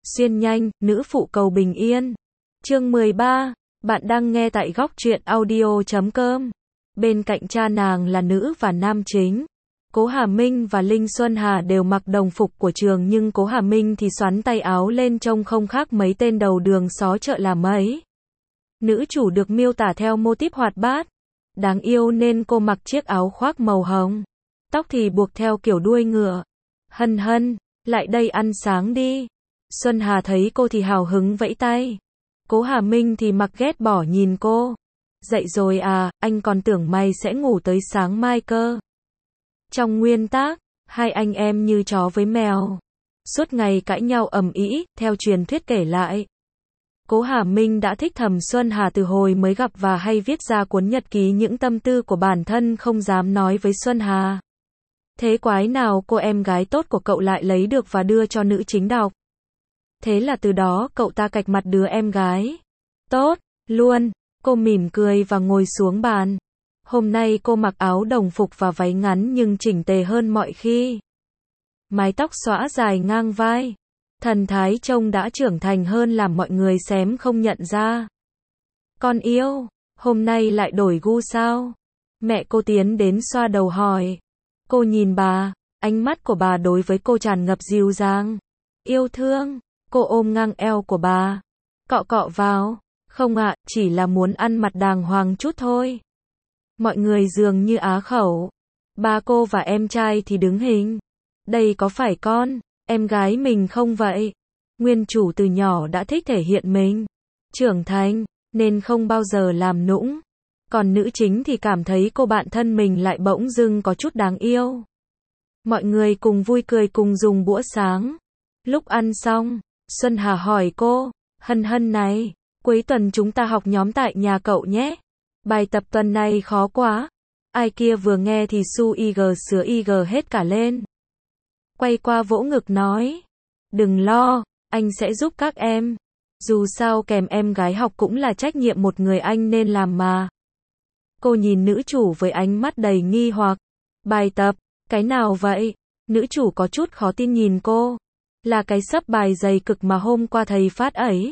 Xuyên nhanh, nữ phụ cầu bình yên. Chương 13, bạn đang nghe tại góc truyện audio.com. Bên cạnh cha nàng là nữ và nam chính. Cố Hà Minh và Linh Xuân Hà đều mặc đồng phục của trường, nhưng Cố Hà Minh thì xoắn tay áo lên trông không khác mấy tên đầu đường xó chợ là mấy. Nữ chủ được miêu tả theo mô típ hoạt bát, đáng yêu nên cô mặc chiếc áo khoác màu hồng. Tóc thì buộc theo kiểu đuôi ngựa. Hân hân, lại đây ăn sáng đi. Xuân Hà thấy cô thì hào hứng vẫy tay. Cố Hà Minh thì mặc ghét bỏ nhìn cô. Dậy rồi à, anh còn tưởng mày sẽ ngủ tới sáng mai cơ. Trong nguyên tác, hai anh em như chó với mèo. Suốt ngày cãi nhau ầm ĩ, theo truyền thuyết kể lại. Cố Hà Minh đã thích thầm Xuân Hà từ hồi mới gặp và hay viết ra cuốn nhật ký những tâm tư của bản thân không dám nói với Xuân Hà. Thế quái nào cô em gái tốt của cậu lại lấy được và đưa cho nữ chính đọc. Thế là từ đó cậu ta cạch mặt đứa em gái. Tốt, luôn. Cô mỉm cười và ngồi xuống bàn. Hôm nay cô mặc áo đồng phục và váy ngắn nhưng chỉnh tề hơn mọi khi. Mái tóc xõa dài ngang vai. Thần thái trông đã trưởng thành hơn làm mọi người xém không nhận ra. Con yêu, hôm nay lại đổi gu sao? Mẹ cô tiến đến xoa đầu hỏi. Cô nhìn bà, ánh mắt của bà đối với cô tràn ngập dịu dàng, yêu thương. Cô ôm ngang eo của bà. Cọ cọ vào. Không ạ, chỉ là muốn ăn mặt đàng hoàng chút thôi. Mọi người dường như á khẩu. Ba cô và em trai thì đứng hình. Đây có phải con em gái mình không vậy? Nguyên chủ từ nhỏ đã thích thể hiện mình trưởng thành, nên không bao giờ làm nũng. Còn nữ chính thì cảm thấy cô bạn thân mình lại bỗng dưng có chút đáng yêu. Mọi người cùng vui cười cùng dùng bữa sáng. Lúc ăn xong, Xuân Hà hỏi cô, Hân Hân này, cuối tuần chúng ta học nhóm tại nhà cậu nhé. Bài tập tuần này khó quá. Ai kia vừa nghe thì su ig sứa ig hết cả lên. Quay qua vỗ ngực nói, đừng lo, anh sẽ giúp các em. Dù sao kèm em gái học cũng là trách nhiệm một người anh nên làm mà. Cô nhìn nữ chủ với ánh mắt đầy nghi hoặc. Bài tập, cái nào vậy? Nữ chủ có chút khó tin nhìn cô. Là cái xấp bài dày cực mà hôm qua thầy phát ấy.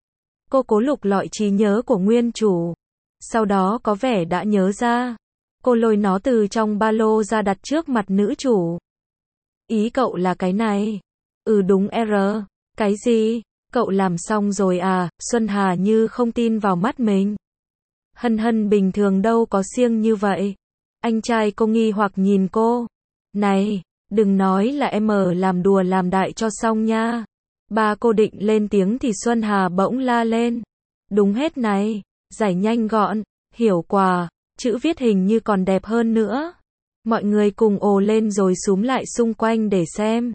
Cô cố lục lọi trí nhớ của nguyên chủ. Sau đó có vẻ đã nhớ ra. Cô lôi nó từ trong ba lô ra đặt trước mặt nữ chủ. Ý cậu là cái này. Ừ đúng R. Cái gì? Cậu làm xong rồi à? Xuân Hà như không tin vào mắt mình. Hân Hân bình thường đâu có siêng như vậy. Anh trai cô nghi hoặc nhìn cô. Này, đừng nói là em làm đùa làm đại cho xong nha. Ba cô định lên tiếng thì Xuân Hà bỗng la lên. Đúng hết này, giải nhanh gọn, hiểu quà, chữ viết hình như còn đẹp hơn nữa. Mọi người cùng ồ lên rồi xúm lại xung quanh để xem.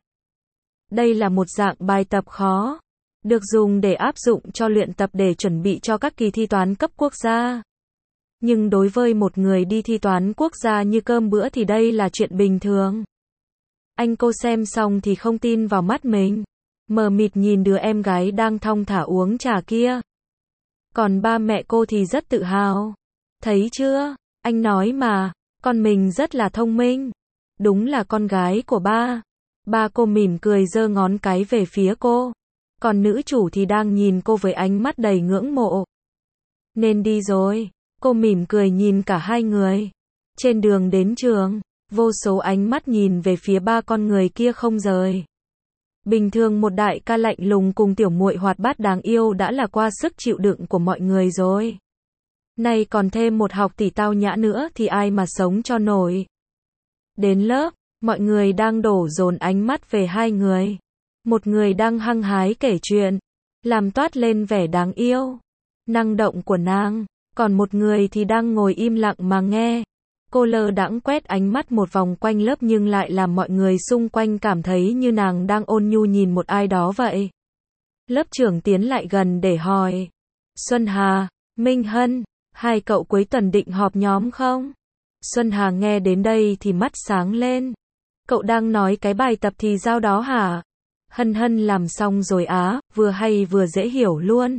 Đây là một dạng bài tập khó, được dùng để áp dụng cho luyện tập để chuẩn bị cho các kỳ thi toán cấp quốc gia. Nhưng đối với một người đi thi toán quốc gia như cơm bữa thì đây là chuyện bình thường. Anh cô xem xong thì không tin vào mắt mình. Mờ mịt nhìn đứa em gái đang thong thả uống trà kia. Còn ba mẹ cô thì rất tự hào. Thấy chưa? Anh nói mà, con mình rất là thông minh. Đúng là con gái của ba. Ba cô mỉm cười giơ ngón cái về phía cô. Còn nữ chủ thì đang nhìn cô với ánh mắt đầy ngưỡng mộ. Nên đi rồi. Cô mỉm cười nhìn cả hai người. Trên đường đến trường, vô số ánh mắt nhìn về phía ba con người kia không rời. Bình thường một đại ca lạnh lùng cùng tiểu muội hoạt bát đáng yêu đã là qua sức chịu đựng của mọi người rồi. Nay còn thêm một học tỷ tao nhã nữa thì ai mà sống cho nổi. Đến lớp, mọi người đang đổ dồn ánh mắt về hai người. Một người đang hăng hái kể chuyện, làm toát lên vẻ đáng yêu, năng động của nàng. Còn một người thì đang ngồi im lặng mà nghe. Cô lơ đãng quét ánh mắt một vòng quanh lớp nhưng lại làm mọi người xung quanh cảm thấy như nàng đang ôn nhu nhìn một ai đó vậy. Lớp trưởng tiến lại gần để hỏi. Xuân Hà, Minh Hân, hai cậu cuối tuần định họp nhóm không? Xuân Hà nghe đến đây thì mắt sáng lên. Cậu đang nói cái bài tập thì giao đó hả? Hân Hân làm xong rồi á, vừa hay vừa dễ hiểu luôn.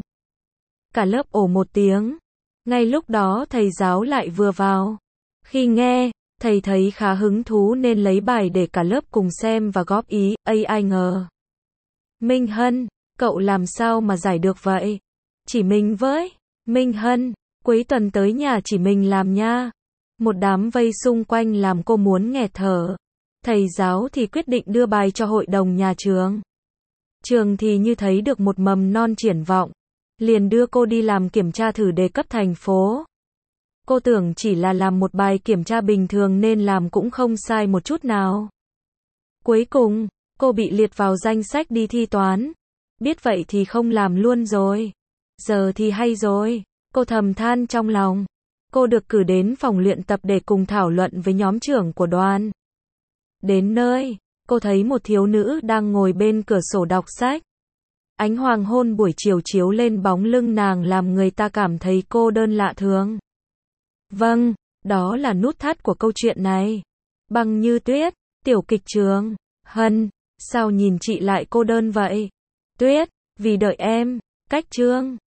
Cả lớp ồ một tiếng. Ngay lúc đó thầy giáo lại vừa vào. Khi nghe, thầy thấy khá hứng thú nên lấy bài để cả lớp cùng xem và góp ý, ai ngờ. Minh Hân, Cậu làm sao mà giải được vậy? Chỉ mình với Minh Hân, cuối tuần tới nhà chỉ mình làm nha. Một đám vây xung quanh làm cô muốn nghẹt thở. Thầy giáo thì quyết định đưa bài cho hội đồng nhà trường. Trường thì như thấy được một mầm non triển vọng, liền đưa cô đi làm kiểm tra thử đề cấp thành phố. Cô tưởng chỉ là làm một bài kiểm tra bình thường nên làm cũng không sai một chút nào. Cuối cùng, cô bị liệt vào danh sách đi thi toán. Biết vậy thì không làm luôn rồi. Giờ thì hay rồi, cô thầm than trong lòng. Cô được cử đến phòng luyện tập để cùng thảo luận với nhóm trưởng của đoàn. Đến nơi, cô thấy một thiếu nữ đang ngồi bên cửa sổ đọc sách. Ánh hoàng hôn buổi chiều chiếu lên bóng lưng nàng làm người ta cảm thấy cô đơn lạ thường. Vâng, đó là nút thắt của câu chuyện này. Băng Như Tuyết, tiểu kịch trường. Hân, sao nhìn chị lại cô đơn vậy? Tuyết, vì đợi em. Cách chương